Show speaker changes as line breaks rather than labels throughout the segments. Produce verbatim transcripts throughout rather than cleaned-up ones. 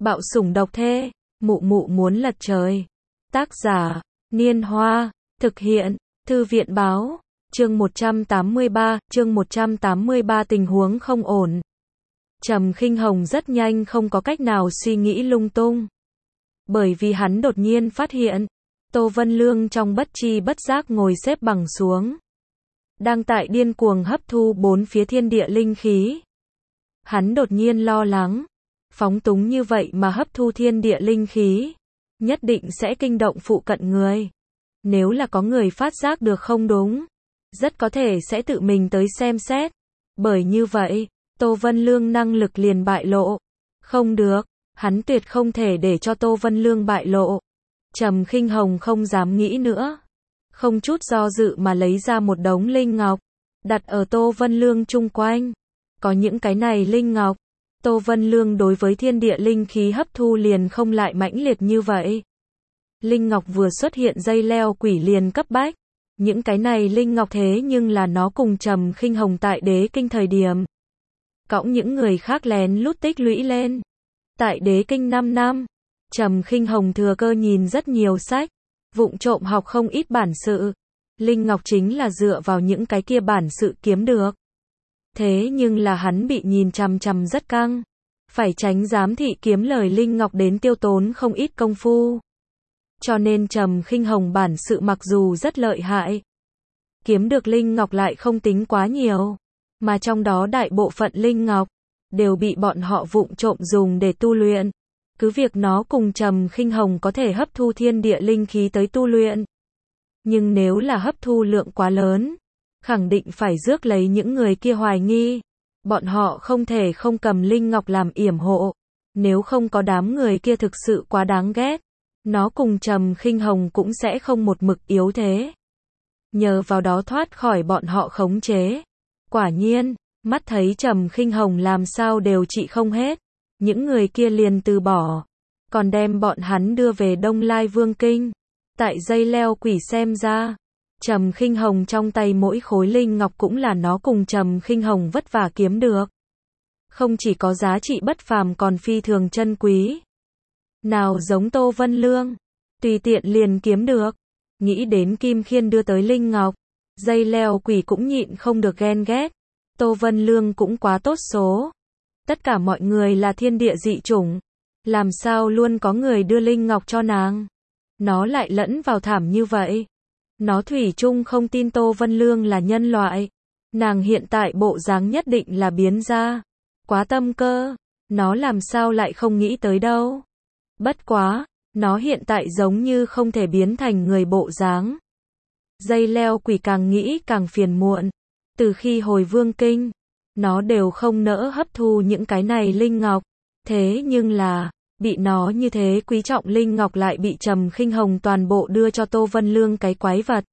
Bạo sủng độc thê, mụ mụ muốn lật trời. Tác giả, Niên Hoa, thực hiện, Thư viện Báo, chương một trăm tám mươi ba, chương một trăm tám mươi ba tình huống không ổn. Trầm Khinh Hồng rất nhanh không có cách nào suy nghĩ lung tung. Bởi vì hắn đột nhiên phát hiện, Tô Vân Lương trong bất tri bất giác ngồi xếp bằng xuống. Đang tại điên cuồng hấp thu bốn phía thiên địa linh khí. Hắn đột nhiên lo lắng, phóng túng như vậy mà hấp thu thiên địa linh khí, nhất định sẽ kinh động phụ cận người. Nếu là có người phát giác được không đúng, rất có thể sẽ tự mình tới xem xét. Bởi như vậy, Tô Vân Lương năng lực liền bại lộ. Không được, hắn tuyệt không thể để cho Tô Vân Lương bại lộ. Trầm Khinh Hồng không dám nghĩ nữa. Không chút do dự mà lấy ra một đống linh ngọc, đặt ở Tô Vân Lương chung quanh. Có những cái này linh ngọc, Tô Vân Lương đối với thiên địa linh khí hấp thu liền không lại mãnh liệt như vậy. Linh ngọc vừa xuất hiện dây leo quỷ liền cấp bách. Những cái này linh ngọc thế nhưng là nó cùng Trầm Khinh Hồng tại Đế Kinh thời điểm cõng những người khác lén lút tích lũy lên. Tại Đế Kinh năm năm, Trầm Khinh Hồng thừa cơ nhìn rất nhiều sách, vụng trộm học không ít bản sự. Linh ngọc chính là dựa vào những cái kia bản sự kiếm được. Thế nhưng là hắn bị nhìn chằm chằm rất căng, phải tránh giám thị kiếm lời linh ngọc đến tiêu tốn không ít công phu. Cho nên Trầm Khinh Hồng bản sự mặc dù rất lợi hại, kiếm được linh ngọc lại không tính quá nhiều, mà trong đó đại bộ phận linh ngọc đều bị bọn họ vụng trộm dùng để tu luyện. Cứ việc nó cùng Trầm Khinh Hồng có thể hấp thu thiên địa linh khí tới tu luyện, nhưng nếu là hấp thu lượng quá lớn, khẳng định phải rước lấy những người kia hoài nghi. Bọn họ không thể không cầm linh ngọc làm yểm hộ. Nếu không có đám người kia thực sự quá đáng ghét, nó cùng Trầm Khinh Hồng cũng sẽ không một mực yếu thế. Nhờ vào đó thoát khỏi bọn họ khống chế. Quả nhiên, mắt thấy Trầm Khinh Hồng làm sao đều trị không hết, những người kia liền từ bỏ, còn đem bọn hắn đưa về Đông Lai Vương Kinh. Tại dây leo quỷ xem ra, Trầm Khinh Hồng trong tay mỗi khối linh ngọc cũng là nó cùng Trầm Khinh Hồng vất vả kiếm được. Không chỉ có giá trị bất phàm còn phi thường chân quý. Nào giống Tô Vân Lương, tùy tiện liền kiếm được. Nghĩ đến Kim Khiên đưa tới linh ngọc, dây leo quỷ cũng nhịn không được ghen ghét. Tô Vân Lương cũng quá tốt số. Tất cả mọi người là thiên địa dị chủng, làm sao luôn có người đưa linh ngọc cho nàng. Nó lại lẫn vào thảm như vậy. Nó thủy chung không tin Tô Vân Lương là nhân loại. Nàng hiện tại bộ dáng nhất định là biến ra. Quá tâm cơ, nó làm sao lại không nghĩ tới đâu. Bất quá, nó hiện tại giống như không thể biến thành người bộ dáng. Dây leo quỷ càng nghĩ càng phiền muộn. Từ khi hồi Vương Kinh, nó đều không nỡ hấp thu những cái này linh ngọc. Thế nhưng là, bị nó như thế quý trọng linh ngọc lại bị Trầm Khinh Hồng toàn bộ đưa cho Tô Vân Lương cái quái vật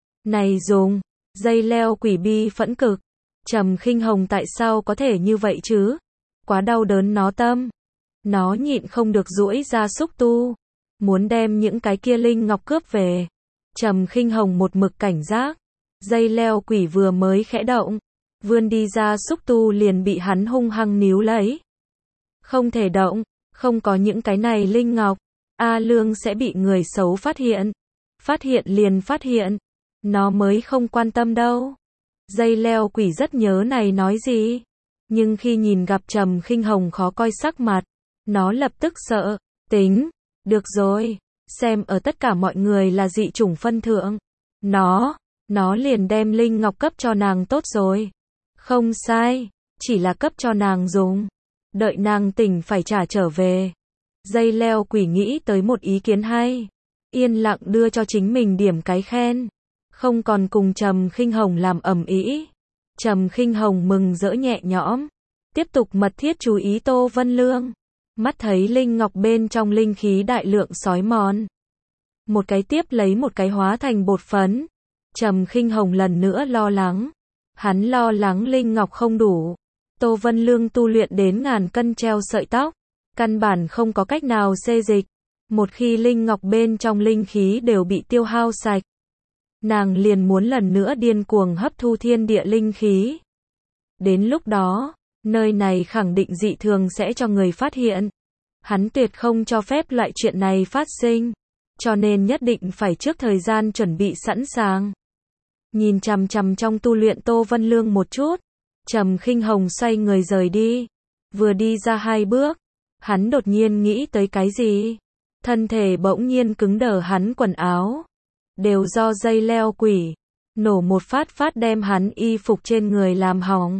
này dùng. Dây leo quỷ bi phẫn cực. Trầm Khinh Hồng tại sao có thể như vậy chứ? Quá đau đớn nó tâm. Nó nhịn không được duỗi ra xúc tu, muốn đem những cái kia linh ngọc cướp về. Trầm Khinh Hồng một mực cảnh giác. Dây leo quỷ vừa mới khẽ động, vươn đi ra xúc tu liền bị hắn hung hăng níu lấy. Không thể động, không có những cái này linh ngọc, A Lương sẽ bị người xấu phát hiện. Phát hiện liền phát hiện, nó mới không quan tâm đâu. Dây leo quỷ rất nhớ này nói gì, nhưng khi nhìn gặp Trầm Khinh Hồng khó coi sắc mặt, nó lập tức sợ. Tính, được rồi, xem ở tất cả mọi người là dị chủng phân thượng, Nó, nó liền đem linh ngọc cấp cho nàng tốt rồi. Không sai, chỉ là cấp cho nàng dùng. Đợi nàng tỉnh phải trả trở về. Dây leo quỷ nghĩ tới một ý kiến hay. Yên lặng đưa cho chính mình điểm cái khen. Không còn cùng Trầm Khinh Hồng làm ầm ĩ. Trầm Khinh Hồng mừng rỡ nhẹ nhõm. Tiếp tục mật thiết chú ý Tô Vân Lương. Mắt thấy linh ngọc bên trong linh khí đại lượng xói mòn. Một cái tiếp lấy một cái hóa thành bột phấn. Trầm Khinh Hồng lần nữa lo lắng. Hắn lo lắng linh ngọc không đủ. Tô Vân Lương tu luyện đến ngàn cân treo sợi tóc. Căn bản không có cách nào xê dịch. Một khi linh ngọc bên trong linh khí đều bị tiêu hao sạch, nàng liền muốn lần nữa điên cuồng hấp thu thiên địa linh khí. Đến lúc đó, nơi này khẳng định dị thường sẽ cho người phát hiện. Hắn tuyệt không cho phép loại chuyện này phát sinh, cho nên nhất định phải trước thời gian chuẩn bị sẵn sàng. Nhìn chằm chằm trong tu luyện Tô Vân Lương một chút, Trầm Khinh Hồng xoay người rời đi. Vừa đi ra hai bước, hắn đột nhiên nghĩ tới cái gì. Thân thể bỗng nhiên cứng đờ, hắn quần áo đều do dây leo quỷ nổ một phát phát đem hắn y phục trên người làm hỏng.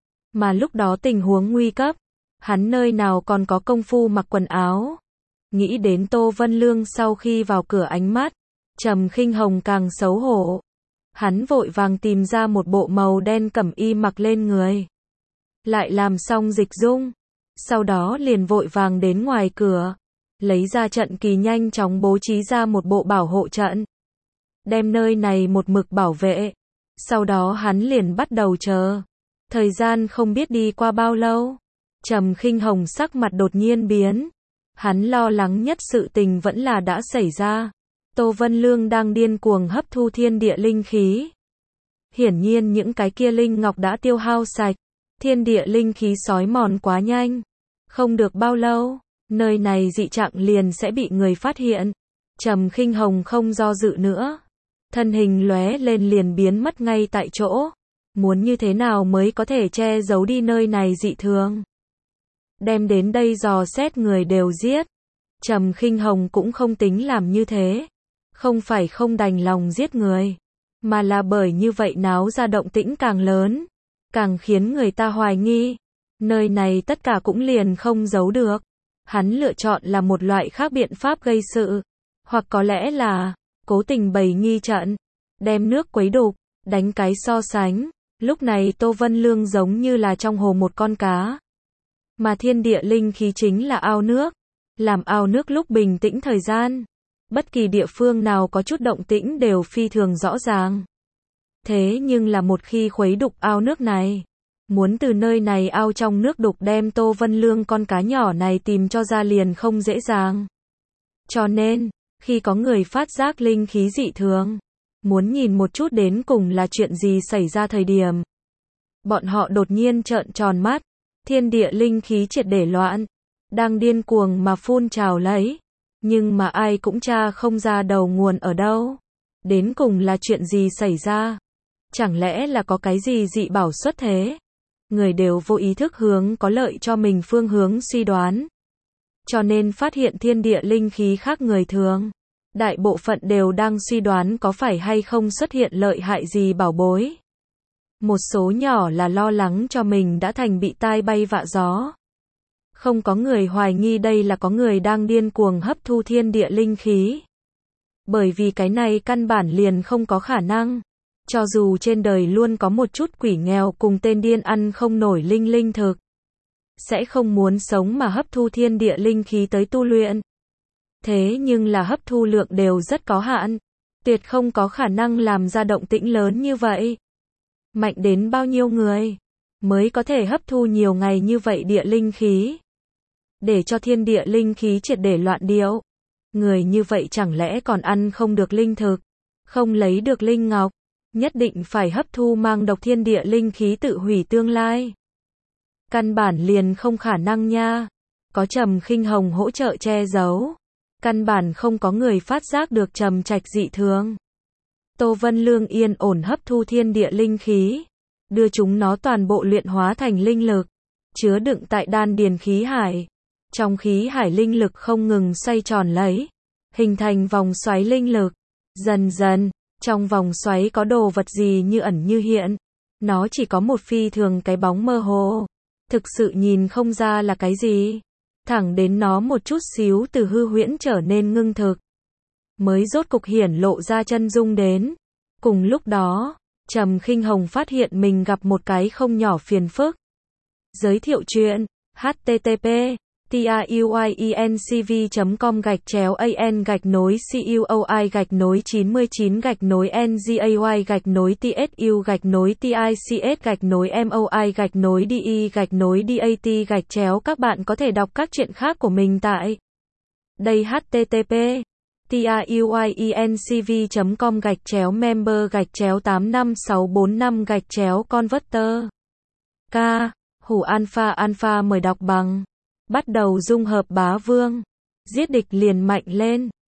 Mà lúc đó tình huống nguy cấp, hắn nơi nào còn có công phu mặc quần áo. Nghĩ đến Tô Vân Lương sau khi vào cửa ánh mắt, Trầm Khinh Hồng càng xấu hổ. Hắn vội vàng tìm ra một bộ màu đen cẩm y mặc lên người. Lại làm xong dịch dung, sau đó liền vội vàng đến ngoài cửa, lấy ra trận kỳ nhanh chóng bố trí ra một bộ bảo hộ trận. Đem nơi này một mực bảo vệ. Sau đó hắn liền bắt đầu chờ. Thời gian không biết đi qua bao lâu. Trầm Khinh Hồng sắc mặt đột nhiên biến. Hắn lo lắng nhất sự tình vẫn là đã xảy ra. Tô Vân Lương đang điên cuồng hấp thu thiên địa linh khí. Hiển nhiên những cái kia linh ngọc đã tiêu hao sạch. Thiên địa linh khí xói mòn quá nhanh. Không được bao lâu, nơi này dị trạng liền sẽ bị người phát hiện. Trầm Khinh Hồng không do dự nữa. Thân hình lóe lên liền biến mất ngay tại chỗ. Muốn như thế nào mới có thể che giấu đi nơi này dị thường. Đem đến đây dò xét người đều giết. Trầm Khinh Hồng cũng không tính làm như thế. Không phải không đành lòng giết người, mà là bởi như vậy náo ra động tĩnh càng lớn, càng khiến người ta hoài nghi. Nơi này tất cả cũng liền không giấu được. Hắn lựa chọn là một loại khác biện pháp gây sự. Hoặc có lẽ là cố tình bày nghi trận, đem nước quấy đục, đánh cái so sánh. Lúc này Tô Vân Lương giống như là trong hồ một con cá. Mà thiên địa linh khí chính là ao nước. Làm ao nước lúc bình tĩnh thời gian. Bất kỳ địa phương nào có chút động tĩnh đều phi thường rõ ràng. Thế nhưng là một khi khuấy đục ao nước này, muốn từ nơi này ao trong nước đục đem Tô Vân Lương con cá nhỏ này tìm cho ra liền không dễ dàng. Cho nên, khi có người phát giác linh khí dị thường, muốn nhìn một chút đến cùng là chuyện gì xảy ra thời điểm, bọn họ đột nhiên trợn tròn mắt, thiên địa linh khí triệt để loạn, đang điên cuồng mà phun trào lấy, nhưng mà ai cũng tra không ra đầu nguồn ở đâu. Đến cùng là chuyện gì xảy ra? Chẳng lẽ là có cái gì dị bảo xuất thế? Người đều vô ý thức hướng có lợi cho mình phương hướng suy đoán. Cho nên phát hiện thiên địa linh khí khác người thường. Đại bộ phận đều đang suy đoán có phải hay không xuất hiện lợi hại gì bảo bối. Một số nhỏ là lo lắng cho mình đã thành bị tai bay vạ gió. Không có người hoài nghi đây là có người đang điên cuồng hấp thu thiên địa linh khí. Bởi vì cái này căn bản liền không có khả năng. Cho dù trên đời luôn có một chút quỷ nghèo cùng tên điên ăn không nổi linh linh thực, sẽ không muốn sống mà hấp thu thiên địa linh khí tới tu luyện. Thế nhưng là hấp thu lượng đều rất có hạn, tuyệt không có khả năng làm ra động tĩnh lớn như vậy. Mạnh đến bao nhiêu người mới có thể hấp thu nhiều ngày như vậy địa linh khí, để cho thiên địa linh khí triệt để loạn điệu. Người như vậy chẳng lẽ còn ăn không được linh thực, không lấy được linh ngọc, nhất định phải hấp thu mang độc thiên địa linh khí tự hủy tương lai. Căn bản liền không khả năng nha. Có Trầm Khinh Hồng hỗ trợ che giấu, căn bản không có người phát giác được Trầm Trạch dị thường. Tô Vân Lương yên ổn hấp thu thiên địa linh khí, đưa chúng nó toàn bộ luyện hóa thành linh lực, chứa đựng tại đan điền khí hải. Trong khí hải linh lực không ngừng xoay tròn lấy, hình thành vòng xoáy linh lực. Dần dần, trong vòng xoáy có đồ vật gì như ẩn như hiện. Nó chỉ có một phi thường cái bóng mơ hồ, thực sự nhìn không ra là cái gì. Thẳng đến nó một chút xíu từ hư huyễn trở nên ngưng thực, mới rốt cục hiển lộ ra chân dung đến. Cùng lúc đó, Trầm Khinh Hồng phát hiện mình gặp một cái không nhỏ phiền phức. Giới thiệu chuyện http tauincv chấm com gạch chéo an gạch nối cuoi gạch nối chín mươi chín gạch nối ngay gạch nối tsu gạch nối tics gạch nối moi gạch nối de gạch nối dat gạch chéo. Các bạn có thể đọc các chuyện khác của mình tại đây. Http tauincv chấm com gạch chéo member gạch chéo tám năm sáu bốn năm gạch chéo converter. K. Hủ Alpha Alpha mời đọc bằng bắt đầu dung hợp bá vương. Giết địch liền mạnh lên.